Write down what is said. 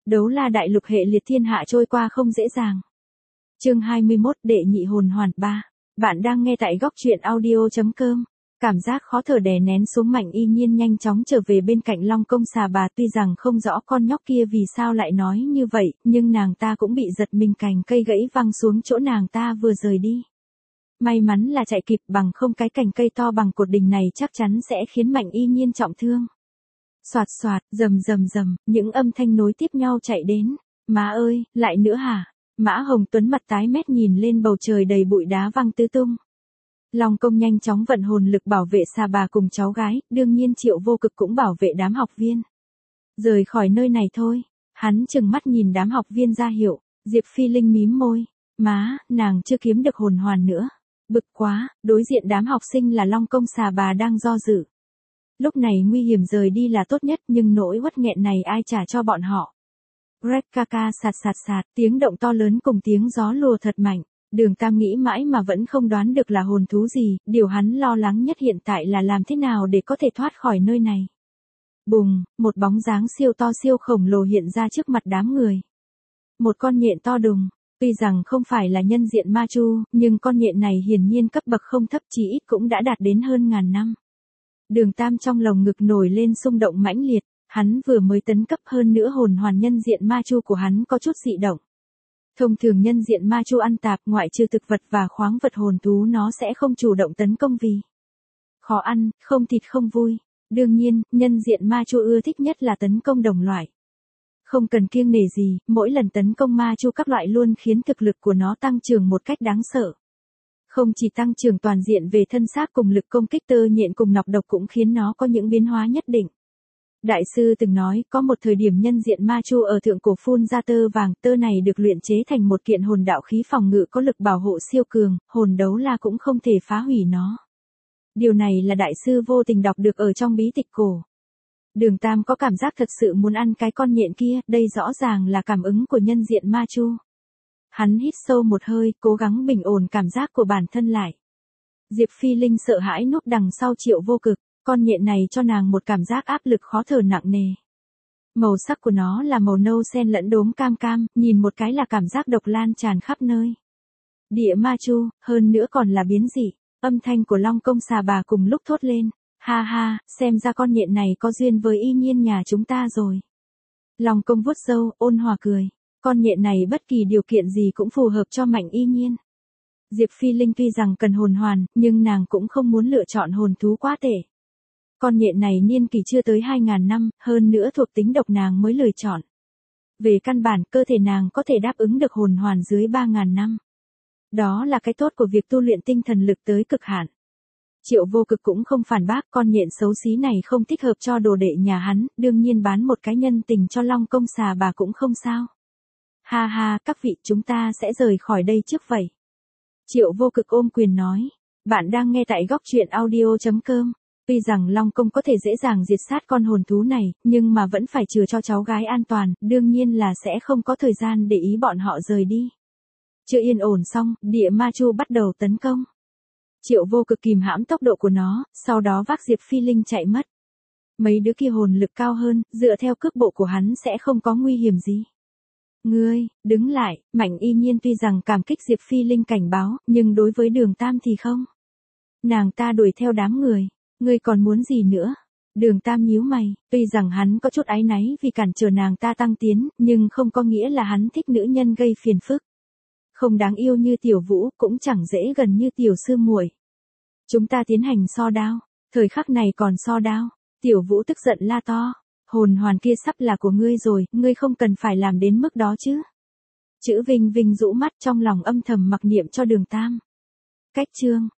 Đấu la đại lục hệ liệt thiên hạ trôi qua không dễ dàng. Chương 21 Đệ nhị hồn hoàn 3. Bạn đang nghe tại góc truyện audio.com. Cảm giác khó thở đè nén xuống Mạnh Y Nhiên nhanh chóng trở về bên cạnh Long Công xà bà, tuy rằng không rõ con nhóc kia vì sao lại nói như vậy, nhưng nàng ta cũng bị giật mình, cành cây gãy văng xuống chỗ nàng ta vừa rời đi. May mắn là chạy kịp, bằng không cái cành cây to bằng cột đình này chắc chắn sẽ khiến Mạnh Y Nhiên trọng thương. Soạt soạt, rầm rầm rầm, những âm thanh nối tiếp nhau chạy đến. Má ơi, lại nữa hả? Mã Hồng Tuấn mặt tái mét nhìn lên bầu trời đầy bụi đá văng tứ tung. Long Công nhanh chóng vận hồn lực bảo vệ xà bà cùng cháu gái, đương nhiên Triệu Vô Cực cũng bảo vệ đám học viên. Rời khỏi nơi này thôi. Hắn chừng mắt nhìn đám học viên ra hiệu. Diệp Phi Linh mím môi. Má, nàng chưa kiếm được hồn hoàn nữa. Bực quá, đối diện đám học sinh là Long Công xà bà đang do dự. Lúc này nguy hiểm rời đi là tốt nhất, nhưng nỗi uất nghẹn này ai trả cho bọn họ. Rek kaka sạt sạt sạt, tiếng động to lớn cùng tiếng gió lùa thật mạnh. Đường Tam nghĩ mãi mà vẫn không đoán được là hồn thú gì, điều hắn lo lắng nhất hiện tại là làm thế nào để có thể thoát khỏi nơi này. Bùng, một bóng dáng siêu to siêu khổng lồ hiện ra trước mặt đám người. Một con nhện to đùng, tuy rằng không phải là nhân diện ma chu, nhưng con nhện này hiển nhiên cấp bậc không thấp, chỉ ít cũng đã đạt đến hơn 1000 năm. Đường Tam trong lồng ngực nổi lên xung động mãnh liệt, hắn vừa mới tấn cấp, hơn nữa hồn hoàn nhân diện ma chu của hắn có chút dị động. Thông thường nhân diện ma chu ăn tạp, ngoại trừ thực vật và khoáng vật, hồn thú nó sẽ không chủ động tấn công vì khó ăn, không thịt không vui. Đương nhiên, nhân diện ma chu ưa thích nhất là tấn công đồng loại. Không cần kiêng nể gì, mỗi lần tấn công ma chu các loại luôn khiến thực lực của nó tăng trưởng một cách đáng sợ. Không chỉ tăng trưởng toàn diện về thân xác cùng lực công kích, tơ nhện cùng nọc độc cũng khiến nó có những biến hóa nhất định. Đại sư từng nói, có một thời điểm nhân diện ma chu ở thượng cổ phun ra tơ vàng, tơ này được luyện chế thành một kiện hồn đạo khí phòng ngự có lực bảo hộ siêu cường, hồn đấu la cũng không thể phá hủy nó. Điều này là đại sư vô tình đọc được ở trong bí tịch cổ. Đường Tam có cảm giác thật sự muốn ăn cái con nhện kia, đây rõ ràng là cảm ứng của nhân diện ma chu. Hắn hít sâu một hơi, cố gắng bình ổn cảm giác của bản thân lại. Diệp Phi Linh sợ hãi núp đằng sau Triệu Vô Cực, con nhện này cho nàng một cảm giác áp lực khó thở nặng nề. Màu sắc của nó là màu nâu xen lẫn đốm cam cam, nhìn một cái là cảm giác độc lan tràn khắp nơi. Địa ma chu, hơn nữa còn là biến dị, âm thanh của Long Công xà bà cùng lúc thốt lên. Ha ha, xem ra con nhện này có duyên với Y Nhiên nhà chúng ta rồi. Long Công vuốt râu, ôn hòa cười. Con nhện này bất kỳ điều kiện gì cũng phù hợp cho Mạnh Y Nhiên. Diệp Phi Linh tuy rằng cần hồn hoàn, nhưng nàng cũng không muốn lựa chọn hồn thú quá tệ. Con nhện này niên kỷ chưa tới 2000 năm, hơn nữa thuộc tính độc nàng mới lựa chọn. Về căn bản, cơ thể nàng có thể đáp ứng được hồn hoàn dưới 3000 năm. Đó là cái tốt của việc tu luyện tinh thần lực tới cực hạn. Triệu Vô Cực cũng không phản bác, con nhện xấu xí này không thích hợp cho đồ đệ nhà hắn, đương nhiên bán một cái nhân tình cho Long Công xà bà cũng không sao. Ha ha, các vị, chúng ta sẽ rời khỏi đây trước vậy. Triệu Vô Cực ôm quyền nói. Bạn đang nghe tại góc truyện audio.com. Tuy rằng Long Công có thể dễ dàng diệt sát con hồn thú này, nhưng mà vẫn phải chừa cho cháu gái an toàn, đương nhiên là sẽ không có thời gian để ý bọn họ rời đi. Chưa yên ổn xong, địa ma chu bắt đầu tấn công. Triệu Vô Cực kìm hãm tốc độ của nó, sau đó vác Diệp Phi Linh chạy mất. Mấy đứa kia hồn lực cao hơn, dựa theo cước bộ của hắn sẽ không có nguy hiểm gì. Ngươi, đứng lại, Mạnh Y Nhiên tuy rằng cảm kích Diệp Phi Linh cảnh báo, nhưng đối với Đường Tam thì không. Nàng ta đuổi theo đám người. Ngươi còn muốn gì nữa? Đường Tam nhíu mày, tuy rằng hắn có chút áy náy vì cản trở nàng ta tăng tiến, nhưng không có nghĩa là hắn thích nữ nhân gây phiền phức. Không đáng yêu như Tiểu Vũ, cũng chẳng dễ gần như Tiểu Sư muội. Chúng ta tiến hành so đao. Thời khắc này còn so đao. Tiểu Vũ tức giận la to. Hồn hoàn kia sắp là của ngươi rồi, ngươi không cần phải làm đến mức đó chứ. Chữ Vinh Vinh rũ mắt trong lòng âm thầm mặc niệm cho Đường Tam. Cách chương.